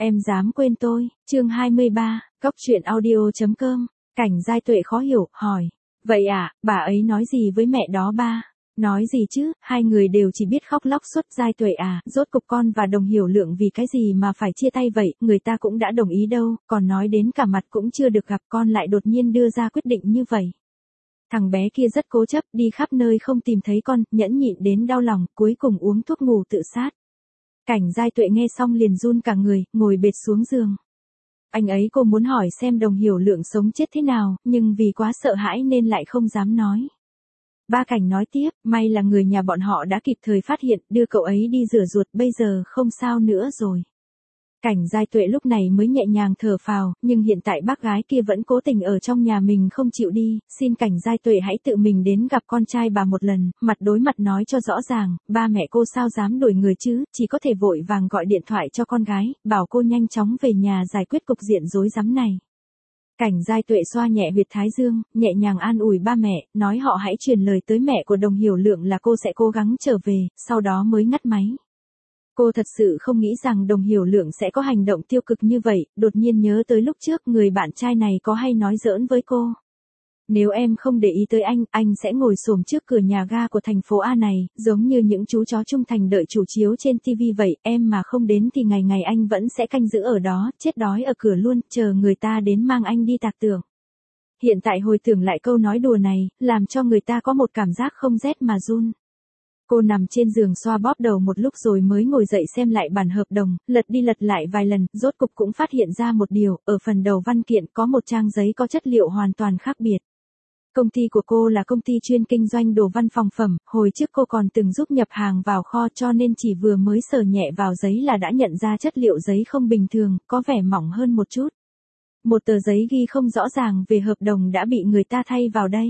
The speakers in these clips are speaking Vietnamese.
Em dám quên tôi, chương 23, Góc truyện audio.com, Cảnh Giai Tuệ khó hiểu, hỏi. Vậy à, bà ấy nói gì với mẹ đó ba? Nói gì chứ, hai người đều chỉ biết khóc lóc suốt. Giai Tuệ à, rốt cục con và Đồng Hiểu Lượng vì cái gì mà phải chia tay vậy, người ta cũng đã đồng ý đâu, còn nói đến cả mặt cũng chưa được gặp con lại đột nhiên đưa ra quyết định như vậy. Thằng bé kia rất cố chấp, đi khắp nơi không tìm thấy con, nhẫn nhịn đến đau lòng, cuối cùng uống thuốc ngủ tự sát. Cảnh Giai Tuệ nghe xong liền run cả người, ngồi bệt xuống giường. Anh ấy cô muốn hỏi xem Đồng Hiểu Lượng sống chết thế nào, nhưng vì quá sợ hãi nên lại không dám nói. Ba Cảnh nói tiếp, may là người nhà bọn họ đã kịp thời phát hiện, đưa cậu ấy đi rửa ruột, bây giờ không sao nữa rồi. Cảnh Giai Tuệ lúc này mới nhẹ nhàng thở phào, nhưng hiện tại bác gái kia vẫn cố tình ở trong nhà mình không chịu đi, xin Cảnh Giai Tuệ hãy tự mình đến gặp con trai bà một lần, mặt đối mặt nói cho rõ ràng, ba mẹ cô sao dám đuổi người chứ, chỉ có thể vội vàng gọi điện thoại cho con gái, bảo cô nhanh chóng về nhà giải quyết cục diện rối rắm này. Cảnh Giai Tuệ xoa nhẹ huyệt thái dương, nhẹ nhàng an ủi ba mẹ, nói họ hãy truyền lời tới mẹ của Đồng Hiểu Lượng là cô sẽ cố gắng trở về, sau đó mới ngắt máy. Cô thật sự không nghĩ rằng Đồng Hiểu Lượng sẽ có hành động tiêu cực như vậy, đột nhiên nhớ tới lúc trước người bạn trai này có hay nói giỡn với cô. Nếu em không để ý tới anh sẽ ngồi xổm trước cửa nhà ga của thành phố A này, giống như những chú chó trung thành đợi chủ chiếu trên TV vậy, em mà không đến thì ngày ngày anh vẫn sẽ canh giữ ở đó, chết đói ở cửa luôn, chờ người ta đến mang anh đi tạc tượng. Hiện tại hồi tưởng lại câu nói đùa này, làm cho người ta có một cảm giác không rét mà run. Cô nằm trên giường xoa bóp đầu một lúc rồi mới ngồi dậy xem lại bản hợp đồng, lật đi lật lại vài lần, rốt cục cũng phát hiện ra một điều, ở phần đầu văn kiện có một trang giấy có chất liệu hoàn toàn khác biệt. Công ty của cô là công ty chuyên kinh doanh đồ văn phòng phẩm, hồi trước cô còn từng giúp nhập hàng vào kho cho nên chỉ vừa mới sờ nhẹ vào giấy là đã nhận ra chất liệu giấy không bình thường, có vẻ mỏng hơn một chút. Một tờ giấy ghi không rõ ràng về hợp đồng đã bị người ta thay vào đây.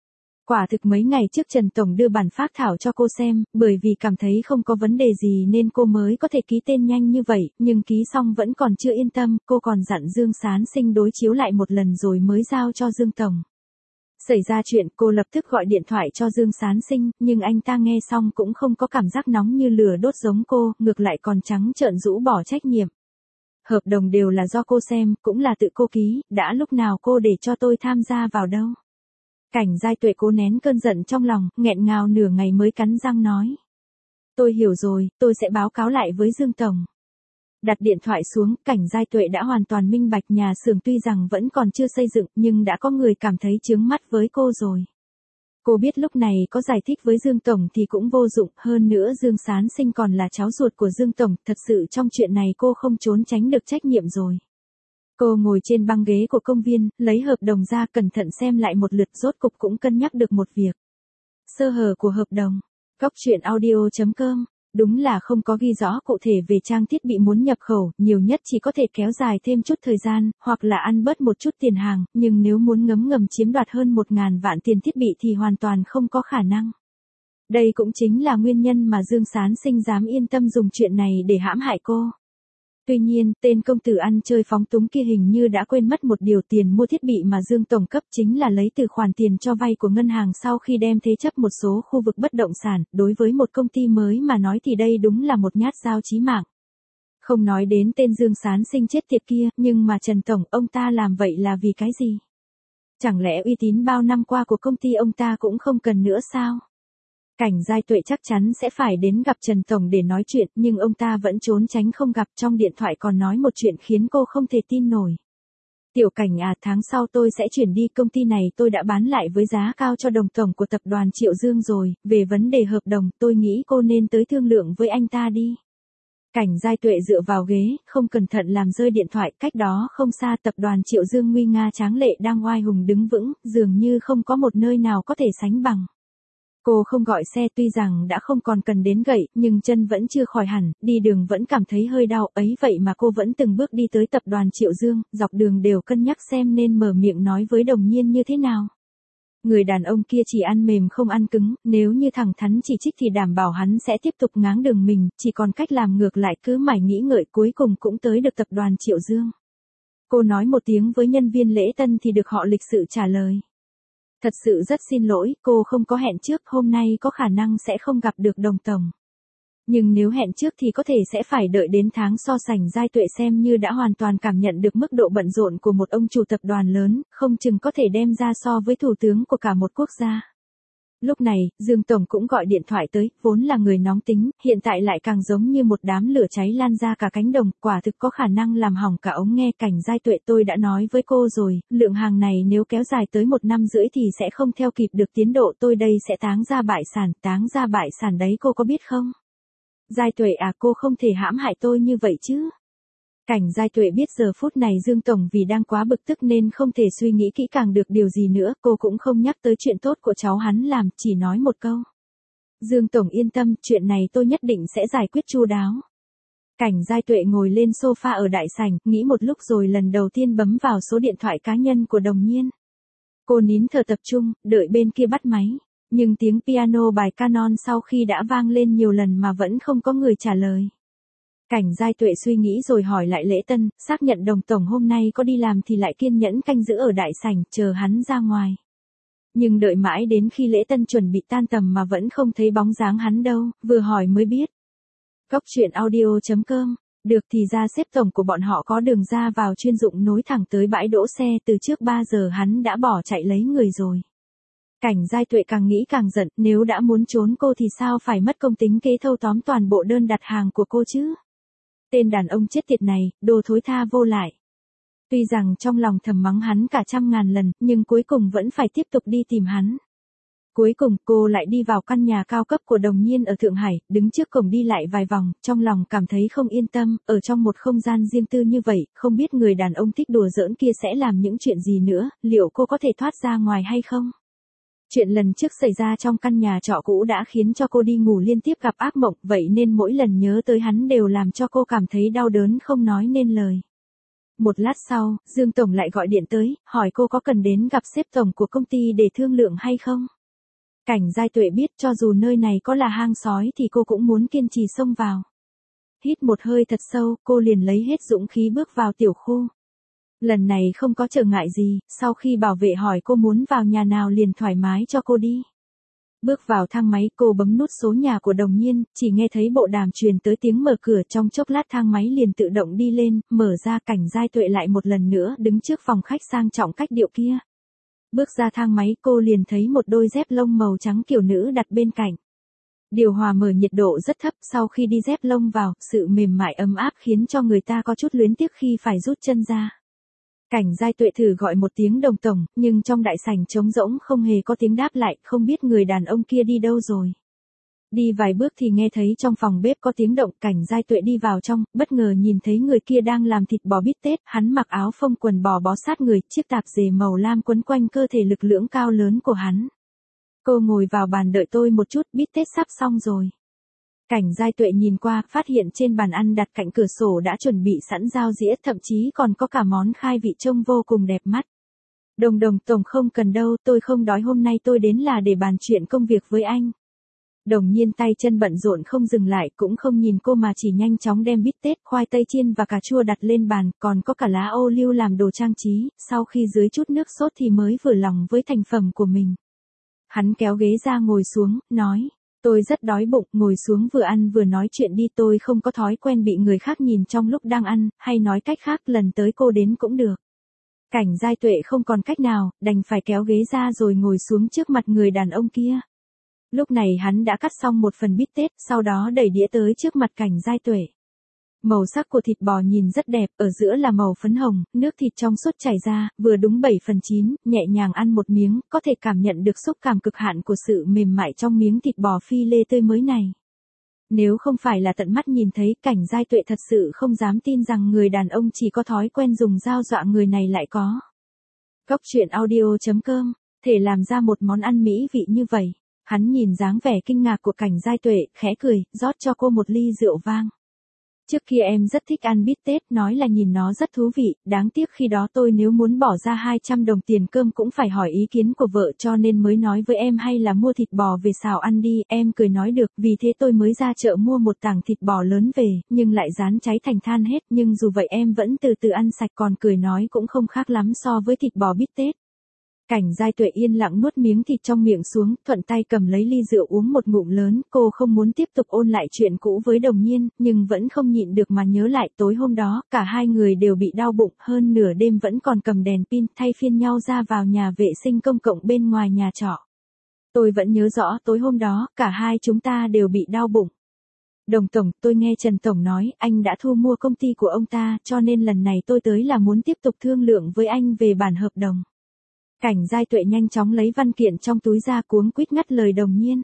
Quả thực mấy ngày trước Trần Tổng đưa bản phác thảo cho cô xem, bởi vì cảm thấy không có vấn đề gì nên cô mới có thể ký tên nhanh như vậy, nhưng ký xong vẫn còn chưa yên tâm, cô còn dặn Dương Sán Sinh đối chiếu lại một lần rồi mới giao cho Dương Tổng. Xảy ra chuyện cô lập tức gọi điện thoại cho Dương Sán Sinh, nhưng anh ta nghe xong cũng không có cảm giác nóng như lửa đốt giống cô, ngược lại còn trắng trợn rũ bỏ trách nhiệm. Hợp đồng đều là do cô xem, cũng là tự cô ký, đã lúc nào cô để cho tôi tham gia vào đâu. Cảnh Giai Tuệ cố nén cơn giận trong lòng, nghẹn ngào nửa ngày mới cắn răng nói. Tôi hiểu rồi, tôi sẽ báo cáo lại với Dương Tổng. Đặt điện thoại xuống, Cảnh Giai Tuệ đã hoàn toàn minh bạch nhà xưởng tuy rằng vẫn còn chưa xây dựng nhưng đã có người cảm thấy chướng mắt với cô rồi. Cô biết lúc này có giải thích với Dương Tổng thì cũng vô dụng, hơn nữa Dương Sán Sinh còn là cháu ruột của Dương Tổng, thật sự trong chuyện này cô không trốn tránh được trách nhiệm rồi. Cô ngồi trên băng ghế của công viên, lấy hợp đồng ra cẩn thận xem lại một lượt, rốt cục cũng cân nhắc được một việc. Sơ hở của hợp đồng. Góc truyện audio.com. Đúng là không có ghi rõ cụ thể về trang thiết bị muốn nhập khẩu, nhiều nhất chỉ có thể kéo dài thêm chút thời gian, hoặc là ăn bớt một chút tiền hàng, nhưng nếu muốn ngấm ngầm chiếm đoạt hơn 1.000 vạn tiền thiết bị thì hoàn toàn không có khả năng. Đây cũng chính là nguyên nhân mà Dương Sán Sinh dám yên tâm dùng chuyện này để hãm hại cô. Tuy nhiên, tên công tử ăn chơi phóng túng kia hình như đã quên mất một điều, tiền mua thiết bị mà Dương Tổng cấp chính là lấy từ khoản tiền cho vay của ngân hàng sau khi đem thế chấp một số khu vực bất động sản, đối với một công ty mới mà nói thì đây đúng là một nhát dao chí mạng. Không nói đến tên Dương Sán Sinh chết tiệt kia, nhưng mà Trần Tổng, ông ta làm vậy là vì cái gì? Chẳng lẽ uy tín bao năm qua của công ty ông ta cũng không cần nữa sao? Cảnh Giai Tuệ chắc chắn sẽ phải đến gặp Trần Tổng để nói chuyện, nhưng ông ta vẫn trốn tránh không gặp, trong điện thoại còn nói một chuyện khiến cô không thể tin nổi. Tiểu Cảnh à, tháng sau tôi sẽ chuyển đi, công ty này tôi đã bán lại với giá cao cho Đồng Tổng của tập đoàn Triệu Dương rồi, về vấn đề hợp đồng, tôi nghĩ cô nên tới thương lượng với anh ta đi. Cảnh Giai Tuệ dựa vào ghế, không cẩn thận làm rơi điện thoại, cách đó không xa tập đoàn Triệu Dương nguy nga tráng lệ đang oai hùng đứng vững, dường như không có một nơi nào có thể sánh bằng. Cô không gọi xe, tuy rằng đã không còn cần đến gậy, nhưng chân vẫn chưa khỏi hẳn, đi đường vẫn cảm thấy hơi đau, ấy vậy mà cô vẫn từng bước đi tới tập đoàn Triệu Dương, dọc đường đều cân nhắc xem nên mở miệng nói với Đồng Nhiên như thế nào. Người đàn ông kia chỉ ăn mềm không ăn cứng, nếu như thẳng thắn chỉ trích thì đảm bảo hắn sẽ tiếp tục ngáng đường mình, chỉ còn cách làm ngược lại, cứ mải nghĩ ngợi cuối cùng cũng tới được tập đoàn Triệu Dương. Cô nói một tiếng với nhân viên lễ tân thì được họ lịch sự trả lời. Thật sự rất xin lỗi, cô không có hẹn trước, hôm nay có khả năng sẽ không gặp được Đồng Tổng. Nhưng nếu hẹn trước thì có thể sẽ phải đợi đến tháng so sánh. Giai Tuệ xem như đã hoàn toàn cảm nhận được mức độ bận rộn của một ông chủ tập đoàn lớn, không chừng có thể đem ra so với thủ tướng của cả một quốc gia. Lúc này, Dương Tổng cũng gọi điện thoại tới, vốn là người nóng tính, hiện tại lại càng giống như một đám lửa cháy lan ra cả cánh đồng, quả thực có khả năng làm hỏng cả ống nghe. Cảnh Giai Tuệ, tôi đã nói với cô rồi, lượng hàng này nếu kéo dài tới 1 năm rưỡi thì sẽ không theo kịp được tiến độ, tôi đây sẽ táng ra bại sản đấy, cô có biết không? Giai Tuệ à, cô không thể hãm hại tôi như vậy chứ. Cảnh Giai Tuệ biết giờ phút này Dương Tổng vì đang quá bực tức nên không thể suy nghĩ kỹ càng được điều gì nữa, cô cũng không nhắc tới chuyện tốt của cháu hắn làm, chỉ nói một câu. Dương Tổng yên tâm, chuyện này tôi nhất định sẽ giải quyết chu đáo. Cảnh Giai Tuệ ngồi lên sofa ở đại sảnh, nghĩ một lúc rồi lần đầu tiên bấm vào số điện thoại cá nhân của Đồng Nhiên. Cô nín thở tập trung, đợi bên kia bắt máy. Nhưng tiếng piano bài Canon sau khi đã vang lên nhiều lần mà vẫn không có người trả lời. Cảnh Giai Tuệ suy nghĩ rồi hỏi lại Lễ Tân, xác nhận Đồng Tổng hôm nay có đi làm thì lại kiên nhẫn canh giữ ở đại sảnh, chờ hắn ra ngoài. Nhưng đợi mãi đến khi Lễ Tân chuẩn bị tan tầm mà vẫn không thấy bóng dáng hắn đâu, vừa hỏi mới biết. Góc truyện audio.com, được thì ra xếp tổng của bọn họ có đường ra vào chuyên dụng nối thẳng tới bãi đỗ xe, từ trước 3 giờ hắn đã bỏ chạy lấy người rồi. Cảnh Giai Tuệ càng nghĩ càng giận, nếu đã muốn trốn cô thì sao phải mất công tính kế thâu tóm toàn bộ đơn đặt hàng của cô chứ? Tên đàn ông chết tiệt này, đồ thối tha vô lại. Tuy rằng trong lòng thầm mắng hắn cả 100.000 lần, nhưng cuối cùng vẫn phải tiếp tục đi tìm hắn. Cuối cùng, cô lại đi vào căn nhà cao cấp của Đồng Nhiên ở Thượng Hải, đứng trước cổng đi lại vài vòng, trong lòng cảm thấy không yên tâm, ở trong một không gian riêng tư như vậy, không biết người đàn ông thích đùa giỡn kia sẽ làm những chuyện gì nữa, liệu cô có thể thoát ra ngoài hay không? Chuyện lần trước xảy ra trong căn nhà trọ cũ đã khiến cho cô đi ngủ liên tiếp gặp ác mộng, vậy nên mỗi lần nhớ tới hắn đều làm cho cô cảm thấy đau đớn không nói nên lời. Một lát sau, Dương Tổng lại gọi điện tới, hỏi cô có cần đến gặp sếp tổng của công ty để thương lượng hay không. Cảnh Giai Tuệ biết cho dù nơi này có là hang sói thì cô cũng muốn kiên trì xông vào. Hít một hơi thật sâu, cô liền lấy hết dũng khí bước vào tiểu khu. Lần này không có trở ngại gì, sau khi bảo vệ hỏi cô muốn vào nhà nào liền thoải mái cho cô đi. Bước vào thang máy, cô bấm nút số nhà của Đồng Nhiên, chỉ nghe thấy bộ đàm truyền tới tiếng mở cửa, trong chốc lát thang máy liền tự động đi lên, mở ra. Cảnh Giai Tuệ lại một lần nữa đứng trước phòng khách sang trọng cách điệu kia. Bước ra thang máy, cô liền thấy một đôi dép lông màu trắng kiểu nữ đặt bên cạnh. Điều hòa mở nhiệt độ rất thấp, sau khi đi dép lông vào, sự mềm mại ấm áp khiến cho người ta có chút luyến tiếc khi phải rút chân ra. Cảnh Giai Tuệ thử gọi một tiếng Đồng Tổng, nhưng trong đại sảnh trống rỗng không hề có tiếng đáp lại, không biết người đàn ông kia đi đâu rồi. Đi vài bước thì nghe thấy trong phòng bếp có tiếng động. Cảnh Giai Tuệ đi vào trong, bất ngờ nhìn thấy người kia đang làm thịt bò bít tết, hắn mặc áo phông quần bò bó sát người, chiếc tạp dề màu lam quấn quanh cơ thể lực lưỡng cao lớn của hắn. Cô ngồi vào bàn đợi tôi một chút, bít tết sắp xong rồi. Cảnh Giai Tuệ nhìn qua, phát hiện trên bàn ăn đặt cạnh cửa sổ đã chuẩn bị sẵn dao dĩa, thậm chí còn có cả món khai vị trông vô cùng đẹp mắt. Đồng Tổng không cần đâu, tôi không đói, hôm nay tôi đến là để bàn chuyện công việc với anh. Đồng Nhiên tay chân bận rộn không dừng lại, cũng không nhìn cô mà chỉ nhanh chóng đem bít tết, khoai tây chiên và cà chua đặt lên bàn, còn có cả lá ô liu làm đồ trang trí, sau khi dưới chút nước sốt thì mới vừa lòng với thành phẩm của mình. Hắn kéo ghế ra ngồi xuống, nói. Tôi rất đói bụng, ngồi xuống vừa ăn vừa nói chuyện đi, tôi không có thói quen bị người khác nhìn trong lúc đang ăn, hay nói cách khác lần tới cô đến cũng được. Cảnh Giai Tuệ không còn cách nào, đành phải kéo ghế ra rồi ngồi xuống trước mặt người đàn ông kia. Lúc này hắn đã cắt xong một phần bít tết, sau đó đẩy đĩa tới trước mặt Cảnh Giai Tuệ. Màu sắc của thịt bò nhìn rất đẹp, ở giữa là màu phấn hồng, nước thịt trong suốt chảy ra, vừa đúng 7/9, nhẹ nhàng ăn một miếng, có thể cảm nhận được xúc cảm cực hạn của sự mềm mại trong miếng thịt bò phi lê tươi mới này. Nếu không phải là tận mắt nhìn thấy, Cảnh Giai Tuệ thật sự không dám tin rằng người đàn ông chỉ có thói quen dùng dao dọa người này lại có. Góc truyện audio.com, thể làm ra một món ăn mỹ vị như vậy. Hắn nhìn dáng vẻ kinh ngạc của Cảnh Giai Tuệ, khẽ cười, rót cho cô một ly rượu vang. Trước kia em rất thích ăn bít tết, nói là nhìn nó rất thú vị, đáng tiếc khi đó tôi nếu muốn bỏ ra 200 đồng tiền cơm cũng phải hỏi ý kiến của vợ, cho nên mới nói với em hay là mua thịt bò về xào ăn đi. Em cười nói được, vì thế tôi mới ra chợ mua một tảng thịt bò lớn về, nhưng lại rán cháy thành than hết, nhưng dù vậy em vẫn từ từ ăn sạch, còn cười nói cũng không khác lắm so với thịt bò bít tết. Cảnh Giai Tuệ yên lặng nuốt miếng thịt trong miệng xuống, thuận tay cầm lấy ly rượu uống một ngụm lớn, cô không muốn tiếp tục ôn lại chuyện cũ với Đồng Nhiên, nhưng vẫn không nhịn được mà nhớ lại tối hôm đó, cả hai người đều bị đau bụng, hơn nửa đêm vẫn còn cầm đèn pin, thay phiên nhau ra vào nhà vệ sinh công cộng bên ngoài nhà trọ. Tôi vẫn nhớ rõ tối hôm đó, cả hai chúng ta đều bị đau bụng. Đồng Tổng, tôi nghe Trần Tổng nói, anh đã thu mua công ty của ông ta, cho nên lần này tôi tới là muốn tiếp tục thương lượng với anh về bản hợp đồng. Cảnh Giai Tuệ nhanh chóng lấy văn kiện trong túi ra cuống quýt ngắt lời Đồng Nhiên.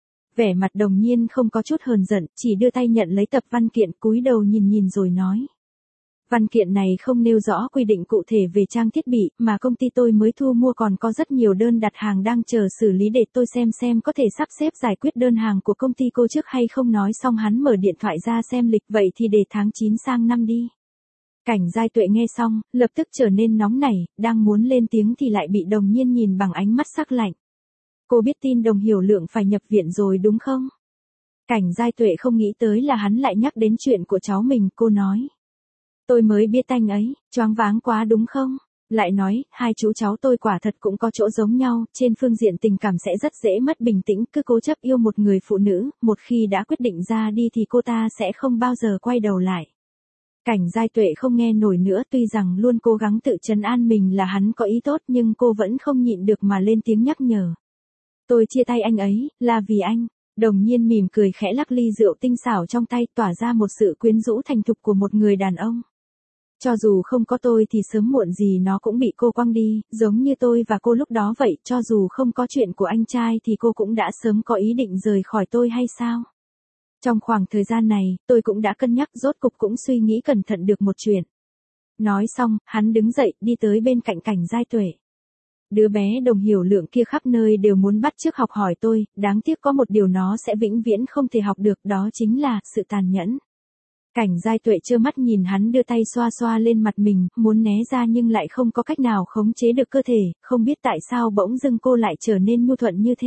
Vẻ mặt Đồng Nhiên không có chút hờn giận, chỉ đưa tay nhận lấy tập văn kiện, cúi đầu nhìn rồi nói. Văn kiện này không nêu rõ quy định cụ thể về trang thiết bị, mà công ty tôi mới thu mua còn có rất nhiều đơn đặt hàng đang chờ xử lý để tôi xem có thể sắp xếp giải quyết đơn hàng của công ty cô trước hay không. Nói xong hắn mở điện thoại ra xem lịch, vậy thì để tháng 9 sang năm đi. Cảnh Giai Tuệ nghe xong, lập tức trở nên nóng nảy, đang muốn lên tiếng thì lại bị Đồng Nhiên nhìn bằng ánh mắt sắc lạnh. Cô biết tin Đồng Hiểu Lượng phải nhập viện rồi đúng không? Cảnh Giai Tuệ không nghĩ tới là hắn lại nhắc đến chuyện của cháu mình, cô nói. Tôi mới biết anh ấy, choáng váng quá đúng không? Lại nói, hai chú cháu tôi quả thật cũng có chỗ giống nhau, trên phương diện tình cảm sẽ rất dễ mất bình tĩnh, cứ cố chấp yêu một người phụ nữ, một khi đã quyết định ra đi thì cô ta sẽ không bao giờ quay đầu lại. Cảnh Giai Tuệ không nghe nổi nữa, tuy rằng luôn cố gắng tự trấn an mình là hắn có ý tốt nhưng cô vẫn không nhịn được mà lên tiếng nhắc nhở. Tôi chia tay anh ấy, là vì anh. Đồng Nhiên mỉm cười khẽ lắc ly rượu tinh xảo trong tay, tỏa ra một sự quyến rũ thành thục của một người đàn ông. Cho dù không có tôi thì sớm muộn gì nó cũng bị cô quăng đi, giống như tôi và cô lúc đó vậy, cho dù không có chuyện của anh trai thì cô cũng đã sớm có ý định rời khỏi tôi hay sao? Trong khoảng thời gian này, tôi cũng đã cân nhắc, rốt cục cũng suy nghĩ cẩn thận được một chuyện. Nói xong, hắn đứng dậy, đi tới bên cạnh Cảnh Giai Tuệ. Đứa bé Đồng Hiểu Lượng kia khắp nơi đều muốn bắt chước học hỏi tôi, đáng tiếc có một điều nó sẽ vĩnh viễn không thể học được, đó chính là sự tàn nhẫn. Cảnh Giai Tuệ trơ mắt nhìn hắn đưa tay xoa xoa lên mặt mình, muốn né ra nhưng lại không có cách nào khống chế được cơ thể, không biết tại sao bỗng dưng cô lại trở nên nhu thuận như thế.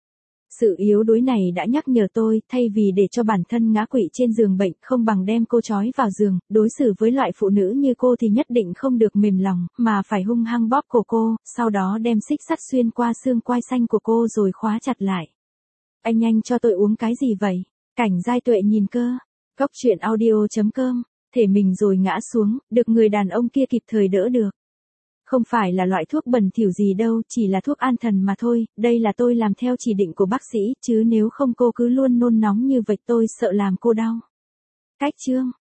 Sự yếu đuối này đã nhắc nhở tôi, thay vì để cho bản thân ngã quỵ trên giường bệnh, không bằng đem cô trói vào giường, đối xử với loại phụ nữ như cô thì nhất định không được mềm lòng, mà phải hung hăng bóp cổ cô, sau đó đem xích sắt xuyên qua xương quai xanh của cô rồi khóa chặt lại. Anh nhanh cho tôi uống cái gì vậy? Cảnh Giai Tuệ nhìn cơ. Góc truyện audio.com, thể mình rồi ngã xuống, được người đàn ông kia kịp thời đỡ được. Không phải là loại thuốc bẩn thỉu gì đâu, chỉ là thuốc an thần mà thôi, đây là tôi làm theo chỉ định của bác sĩ, chứ nếu không cô cứ luôn nôn nóng như vậy tôi sợ làm cô đau. Cách chương.